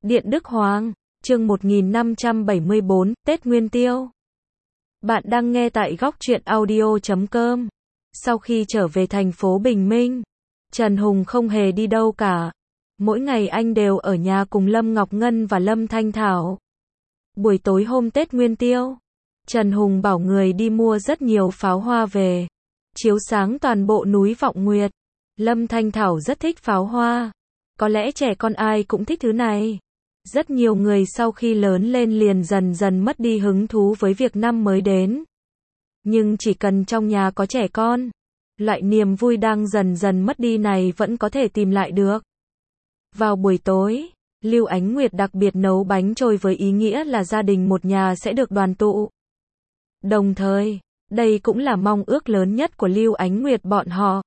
Điện Đức Hoàng, chương 1574, Tết Nguyên Tiêu. Bạn đang nghe tại góc truyện audio.com. Sau khi trở về thành phố Bình Minh, Trần Hùng không hề đi đâu cả. Mỗi ngày anh đều ở nhà cùng Lâm Ngọc Ngân và Lâm Thanh Thảo. Buổi tối hôm Tết Nguyên Tiêu, Trần Hùng bảo người đi mua rất nhiều pháo hoa về, chiếu sáng toàn bộ núi Vọng Nguyệt. Lâm Thanh Thảo rất thích pháo hoa. Có lẽ trẻ con ai cũng thích thứ này. Rất nhiều người sau khi lớn lên liền dần dần mất đi hứng thú với việc năm mới đến. Nhưng chỉ cần trong nhà có trẻ con, loại niềm vui đang dần dần mất đi này vẫn có thể tìm lại được. Vào buổi tối, Lưu Ánh Nguyệt đặc biệt nấu bánh trôi với ý nghĩa là gia đình một nhà sẽ được đoàn tụ. Đồng thời, đây cũng là mong ước lớn nhất của Lưu Ánh Nguyệt bọn họ.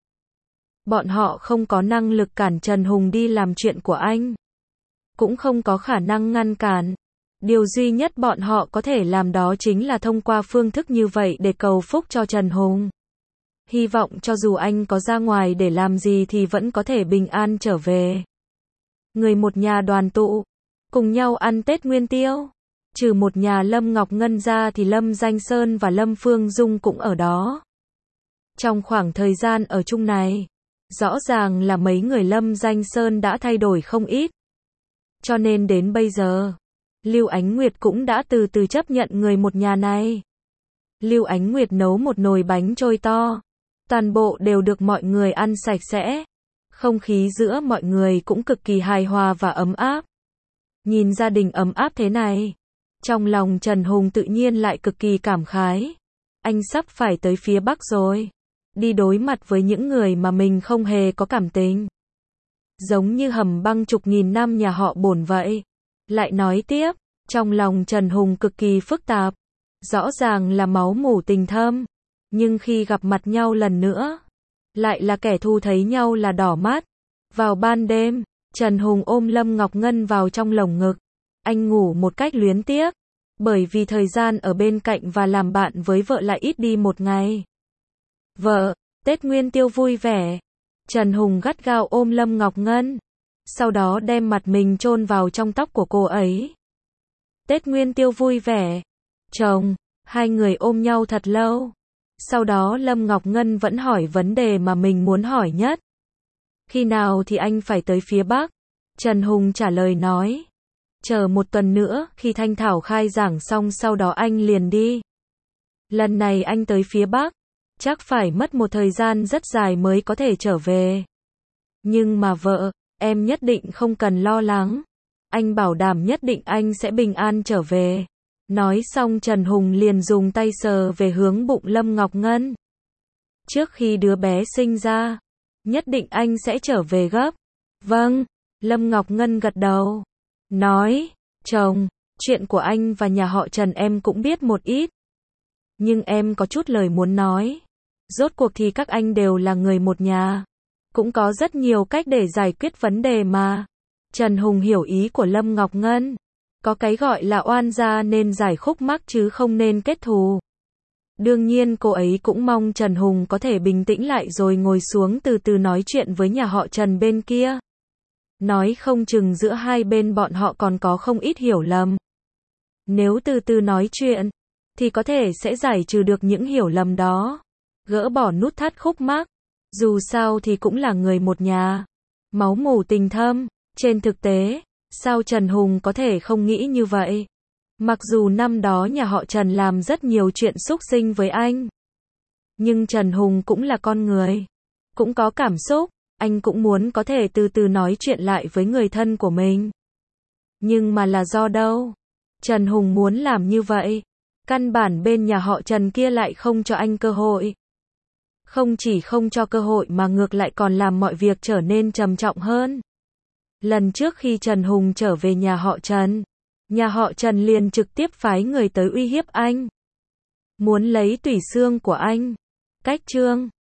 Bọn họ không có năng lực cản Trần Hùng đi làm chuyện của anh, cũng không có khả năng ngăn cản. Điều duy nhất bọn họ có thể làm đó chính là thông qua phương thức như vậy để cầu phúc cho Trần Hùng. Hy vọng cho dù anh có ra ngoài để làm gì thì vẫn có thể bình an trở về. Người một nhà đoàn tụ, cùng nhau ăn Tết Nguyên Tiêu. Trừ một nhà Lâm Ngọc Ngân ra thì Lâm Danh Sơn và Lâm Phương Dung cũng ở đó. Trong khoảng thời gian ở chung này, rõ ràng là mấy người Lâm Danh Sơn đã thay đổi không ít. Cho nên đến bây giờ, Lưu Ánh Nguyệt cũng đã từ từ chấp nhận người một nhà này. Lưu Ánh Nguyệt nấu một nồi bánh trôi to. Toàn bộ đều được mọi người ăn sạch sẽ. Không khí giữa mọi người cũng cực kỳ hài hòa và ấm áp. Nhìn gia đình ấm áp thế này, trong lòng Trần Hùng tự nhiên lại cực kỳ cảm khái. Anh sắp phải tới phía Bắc rồi. Đi đối mặt với những người mà mình không hề có cảm tình. Giống như hầm băng chục nghìn năm nhà họ Bổn vậy. Lại nói tiếp, trong lòng Trần Hùng cực kỳ phức tạp. Rõ ràng là máu mủ tình thâm, nhưng khi gặp mặt nhau lần nữa, lại là kẻ thù, thấy nhau là đỏ mắt. Vào ban đêm, Trần Hùng ôm Lâm Ngọc Ngân vào trong lồng ngực. Anh ngủ một cách luyến tiếc, bởi vì thời gian ở bên cạnh và làm bạn với vợ lại ít đi một ngày. Vợ, Tết Nguyên Tiêu vui vẻ. Trần Hùng gắt gao ôm Lâm Ngọc Ngân, sau đó đem mặt mình chôn vào trong tóc của cô ấy. Tết Nguyên Tiêu vui vẻ. Chồng, hai người ôm nhau thật lâu. Sau đó Lâm Ngọc Ngân vẫn hỏi vấn đề mà mình muốn hỏi nhất. Khi nào thì anh phải tới phía Bắc? Trần Hùng trả lời nói. Chờ một tuần nữa, khi Thanh Thảo khai giảng xong sau đó anh liền đi. Lần này anh tới phía Bắc, chắc phải mất một thời gian rất dài mới có thể trở về. Nhưng mà vợ, em nhất định không cần lo lắng. Anh bảo đảm nhất định anh sẽ bình an trở về. Nói xong Trần Hùng liền dùng tay sờ về hướng bụng Lâm Ngọc Ngân. Trước khi đứa bé sinh ra, nhất định anh sẽ trở về gấp. Vâng, Lâm Ngọc Ngân gật đầu. Nói, chồng, chuyện của anh và nhà họ Trần em cũng biết một ít. Nhưng em có chút lời muốn nói. Rốt cuộc thì các anh đều là người một nhà. Cũng có rất nhiều cách để giải quyết vấn đề mà. Trần Hùng hiểu ý của Lâm Ngọc Ngân. Có cái gọi là oan gia nên giải khúc mắc chứ không nên kết thù. Đương nhiên cô ấy cũng mong Trần Hùng có thể bình tĩnh lại rồi ngồi xuống từ từ nói chuyện với nhà họ Trần bên kia. Nói không chừng giữa hai bên bọn họ còn có không ít hiểu lầm. Nếu từ từ nói chuyện, thì có thể sẽ giải trừ được những hiểu lầm đó. Gỡ bỏ nút thắt khúc mắc. Dù sao thì cũng là người một nhà. Máu mủ tình thâm. Trên thực tế, sao Trần Hùng có thể không nghĩ như vậy? Mặc dù năm đó nhà họ Trần làm rất nhiều chuyện xúc sinh với anh. Nhưng Trần Hùng cũng là con người. Cũng có cảm xúc. Anh cũng muốn có thể từ từ nói chuyện lại với người thân của mình. Nhưng mà là do đâu? Trần Hùng muốn làm như vậy. Căn bản bên nhà họ Trần kia lại không cho anh cơ hội. Không chỉ không cho cơ hội mà ngược lại còn làm mọi việc trở nên trầm trọng hơn. Lần trước khi Trần Hùng trở về nhà họ Trần liền trực tiếp phái người tới uy hiếp anh. Muốn lấy tủy xương của anh. Cách Trương,